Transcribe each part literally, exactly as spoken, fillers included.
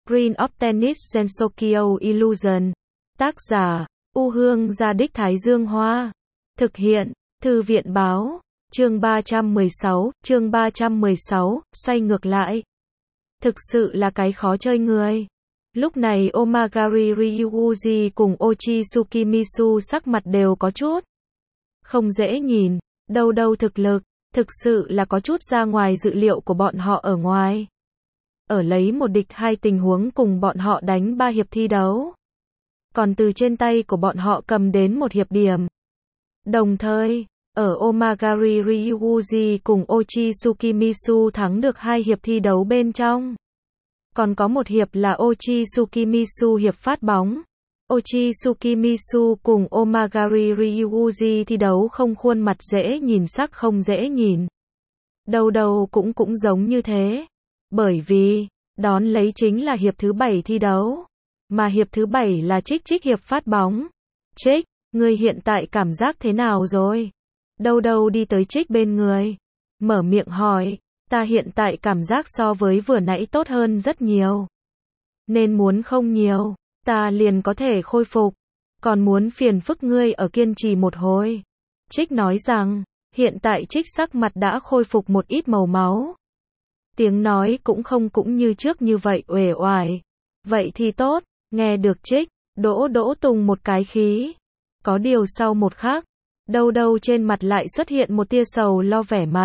Screen of Tennis Gensokyo Illusion. Tác giả, U Hương Gia Đích Thái Dương Hoa. Thực hiện, Thư viện Báo. Chương ba trăm mười sáu, chương ba trăm mười sáu, xoay ngược lại. Thực sự là cái khó chơi người. Lúc này Omagari Ryuuji cùng Ochi Tsukimisu sắc mặt đều có chút không dễ nhìn, đâu đâu thực lực, thực sự là có chút ra ngoài dự liệu của bọn họ ở ngoài. Ở lấy một địch hai tình huống cùng bọn họ đánh ba hiệp thi đấu. Còn từ trên tay của bọn họ cầm đến một hiệp điểm. Đồng thời, ở Omagari Ryuuji cùng Ochi Tsukimisu thắng được hai hiệp thi đấu bên trong. Còn có một hiệp là Ochi Tsukimisu hiệp phát bóng. Ochi Tsukimisu cùng Omagari Ryuuji thi đấu không khuôn mặt dễ nhìn sắc không dễ nhìn. Đầu đầu cũng cũng giống như thế. Bởi vì, đón lấy chính là hiệp thứ bảy thi đấu. Mà hiệp thứ bảy là Trích Trích hiệp phát bóng. Trích, người hiện tại cảm giác thế nào rồi? Đâu đâu đi tới Trích bên người. Mở miệng hỏi, ta hiện tại cảm giác so với vừa nãy tốt hơn rất nhiều. Nên muốn không nhiều, ta liền có thể khôi phục. Còn muốn phiền phức ngươi ở kiên trì một hồi. Trích nói rằng, hiện tại Trích sắc mặt đã khôi phục một ít màu máu. Tiếng nói cũng không cũng như trước như vậy uể oải. Vậy thì tốt, nghe được Trích, đỗ đỗ tùng một cái khí. Có điều sau một khắc, đâu đâu trên mặt lại xuất hiện một tia sầu lo vẻ mặt.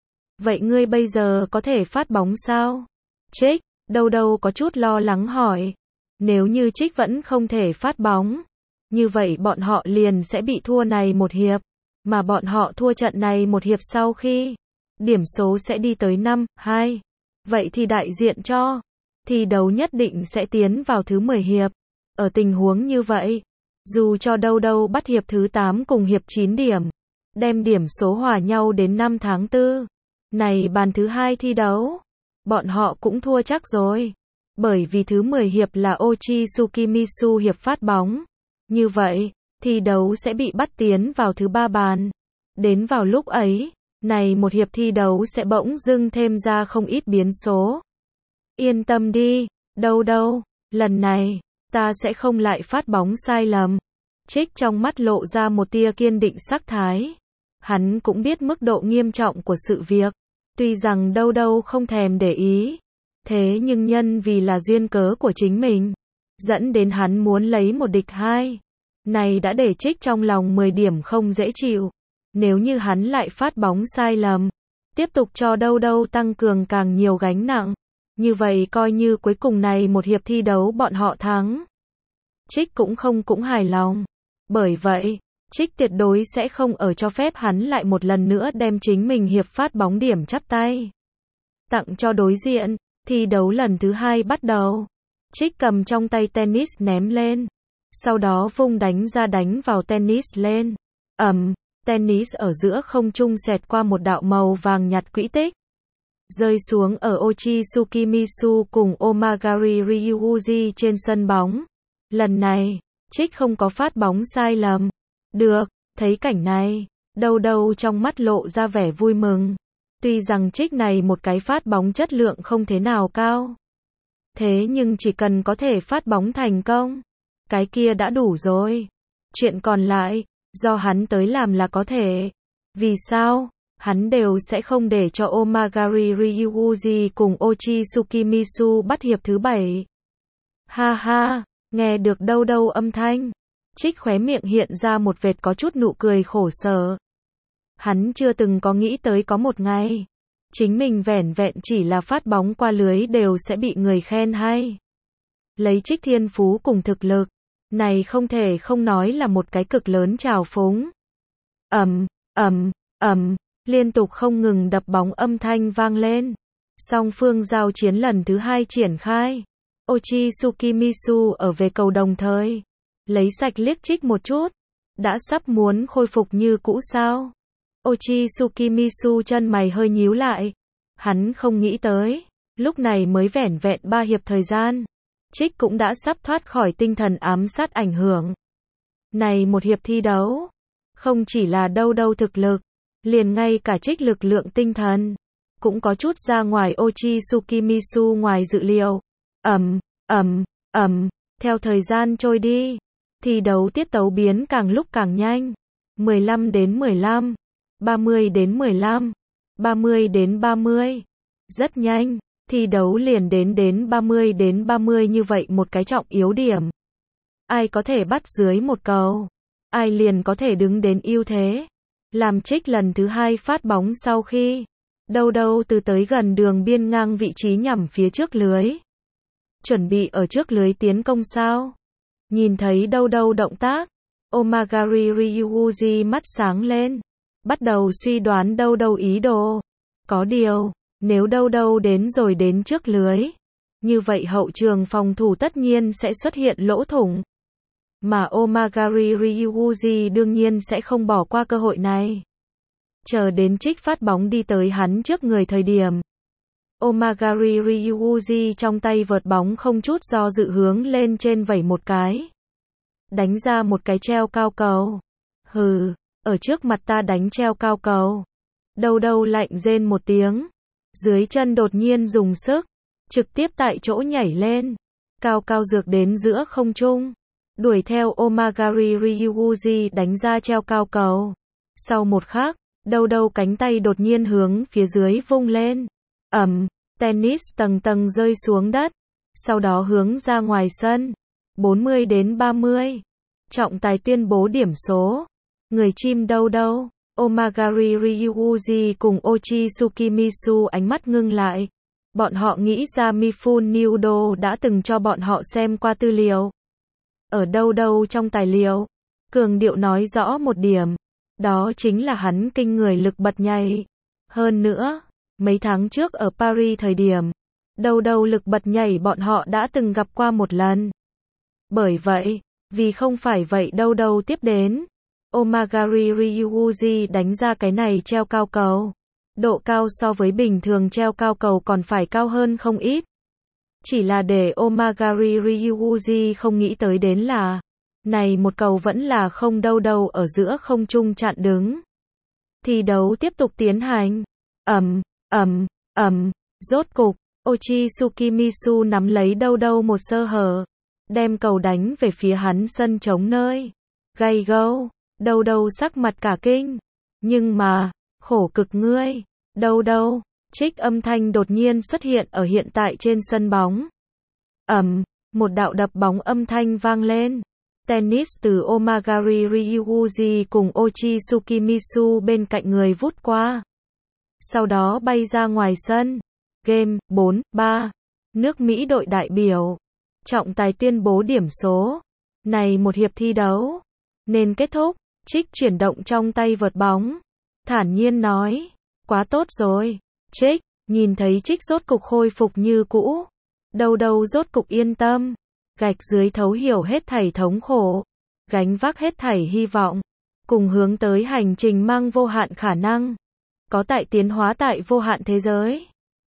Vậy ngươi bây giờ có thể phát bóng sao? Trích, đâu đâu có chút lo lắng hỏi. Nếu như Trích vẫn không thể phát bóng, như vậy bọn họ liền sẽ bị thua này một hiệp. Mà bọn họ thua trận này một hiệp sau khi điểm số sẽ đi tới năm hai. Vậy thì đại diện cho thi đấu nhất định sẽ tiến vào thứ mười hiệp. Ở tình huống như vậy, dù cho đâu đâu bắt hiệp thứ tám cùng hiệp chín điểm, đem điểm số hòa nhau đến năm tháng tư. Này bàn thứ hai thi đấu, bọn họ cũng thua chắc rồi. Bởi vì thứ mười hiệp là Ochi Tsukimisu hiệp phát bóng. Như vậy, thi đấu sẽ bị bắt tiến vào thứ ba bàn. Đến vào lúc ấy, này một hiệp thi đấu sẽ bỗng dưng thêm ra không ít biến số. Yên tâm đi, đâu đâu, lần này, ta sẽ không lại phát bóng sai lầm. Trích trong mắt lộ ra một tia kiên định sắc thái. Hắn cũng biết mức độ nghiêm trọng của sự việc. Tuy rằng đâu đâu không thèm để ý. Thế nhưng nhân vì là duyên cớ của chính mình. Dẫn đến hắn muốn lấy một địch hai. Này đã để Trích trong lòng mười điểm không dễ chịu. Nếu như hắn lại phát bóng sai lầm. Tiếp tục cho đâu đâu tăng cường càng nhiều gánh nặng. Như vậy coi như cuối cùng này một hiệp thi đấu bọn họ thắng. Trích cũng không cũng hài lòng. Bởi vậy, Trích tuyệt đối sẽ không ở cho phép hắn lại một lần nữa đem chính mình hiệp phát bóng điểm chắp tay. Tặng cho đối diện, thi đấu lần thứ hai bắt đầu. Trích cầm trong tay tennis ném lên. Sau đó vung đánh ra đánh vào tennis lên. Ầm, tennis ở giữa không trung xẹt qua một đạo màu vàng nhạt quỹ tích. Rơi xuống ở Ochi Tsukimisu cùng Omagari Ryuuji trên sân bóng. Lần này, Trích không có phát bóng sai lầm. Được, thấy cảnh này, đâu đâu trong mắt lộ ra vẻ vui mừng. Tuy rằng Trích này một cái phát bóng chất lượng không thế nào cao. Thế nhưng chỉ cần có thể phát bóng thành công, cái kia đã đủ rồi. Chuyện còn lại, do hắn tới làm là có thể. Vì sao? Hắn đều sẽ không để cho Omagari Ryuuji cùng Ochi Tsukimisu bắt hiệp thứ bảy. Ha ha, nghe được đâu đâu âm thanh. Trích khóe miệng hiện ra một vệt có chút nụ cười khổ sở. Hắn chưa từng có nghĩ tới có một ngày. Chính mình vẻn vẹn chỉ là phát bóng qua lưới đều sẽ bị người khen hay. Lấy Trích thiên phú cùng thực lực. Này không thể không nói là một cái cực lớn trào phúng. Ầm, ầm, ầm. Liên tục không ngừng đập bóng âm thanh vang lên. Song phương giao chiến lần thứ hai triển khai. Ochi Tsukimisu ở về cầu đồng thời. Lấy sạch liếc Trích một chút. Đã sắp muốn khôi phục như cũ sao? Ochi Tsukimisu chân mày hơi nhíu lại. Hắn không nghĩ tới. Lúc này mới vẻn vẹn ba hiệp thời gian. Trích cũng đã sắp thoát khỏi tinh thần ám sát ảnh hưởng. Này một hiệp thi đấu. Không chỉ là đâu đâu thực lực. Liền ngay cả Trích lực lượng tinh thần. Cũng có chút ra ngoài Ochi Tsukimisu ngoài dự liệu. Ầm, Ầm, ầm, theo thời gian trôi đi, thi đấu tiết tấu biến càng lúc càng nhanh. mười lăm đến mười lăm, ba mươi đến mười lăm, ba mươi đến ba mươi. Rất nhanh, thi đấu liền đến đến ba mươi đến ba mươi như vậy một cái trọng yếu điểm. Ai có thể bắt dưới một cầu, ai liền có thể đứng đến ưu thế. Làm Trích lần thứ hai phát bóng sau khi đâu đâu từ tới gần đường biên ngang vị trí nhằm phía trước lưới. Chuẩn bị ở trước lưới tiến công sao? Nhìn thấy đâu đâu động tác, Omagari Ryuji mắt sáng lên, bắt đầu suy đoán đâu đâu ý đồ. Có điều, nếu đâu đâu đến rồi đến trước lưới, như vậy hậu trường phòng thủ tất nhiên sẽ xuất hiện lỗ thủng. Mà Omagari Ryuji đương nhiên sẽ không bỏ qua cơ hội này. Chờ đến Trích phát bóng đi tới hắn trước người thời điểm, Omagari Ryuji trong tay vợt bóng không chút do dự hướng lên trên vẩy một cái. Đánh ra một cái treo cao cầu. Hừ, ở trước mặt ta đánh treo cao cầu. Đâu đâu lạnh rên một tiếng. Dưới chân đột nhiên dùng sức, trực tiếp tại chỗ nhảy lên. Cao cao dược đến giữa không trung. Đuổi theo Omagari Ryuji đánh ra treo cao cầu. Sau một khắc, đâu đâu cánh tay đột nhiên hướng phía dưới vung lên. Ầm, tennis tầng tầng rơi xuống đất. Sau đó hướng ra ngoài sân. bốn mươi đến ba mươi. Trọng tài tuyên bố điểm số. Người chim đâu đâu. Omagari Ryuji cùng Ochizuki Misu ánh mắt ngưng lại. Bọn họ nghĩ ra Mifune Nudo đã từng cho bọn họ xem qua tư liệu. Ở đâu đâu trong tài liệu, cường điệu nói rõ một điểm. Đó chính là hắn kinh người lực bật nhảy. Hơn nữa, mấy tháng trước ở Paris thời điểm, đâu đâu lực bật nhảy bọn họ đã từng gặp qua một lần. Bởi vậy, vì không phải vậy đâu đâu tiếp đến. Omagari Ryuji đánh ra cái này treo cao cầu. Độ cao so với bình thường treo cao cầu còn phải cao hơn không ít. Chỉ là để Omagari Ryuji không nghĩ tới đến là, này một cầu vẫn là không đâu đâu ở giữa không trung chặn đứng. Thi đấu tiếp tục tiến hành. Ầm, ầm, ầm, rốt cục, Ochizuki Misu nắm lấy đâu đâu một sơ hở, đem cầu đánh về phía hắn sân trống nơi. Gay go, đâu đâu sắc mặt cả kinh. Nhưng mà, khổ cực ngươi, đâu đâu. Trích âm thanh đột nhiên xuất hiện ở hiện tại trên sân bóng. Ầm, một đạo đập bóng âm thanh vang lên. Tennis từ Omagari Ryuji cùng Ochizuki Misu bên cạnh người vút qua. Sau đó bay ra ngoài sân. Game, bốn ba. Nước Mỹ đội đại biểu. Trọng tài tuyên bố điểm số. Này một hiệp thi đấu. Nên kết thúc. Trích chuyển động trong tay vợt bóng. Thản nhiên nói. Quá tốt rồi. Trích, nhìn thấy Trích rốt cục khôi phục như cũ. Đâu đâu rốt cục yên tâm. Gạch dưới thấu hiểu hết thảy thống khổ. Gánh vác hết thảy hy vọng. Cùng hướng tới hành trình mang vô hạn khả năng. Có tại tiến hóa tại vô hạn thế giới.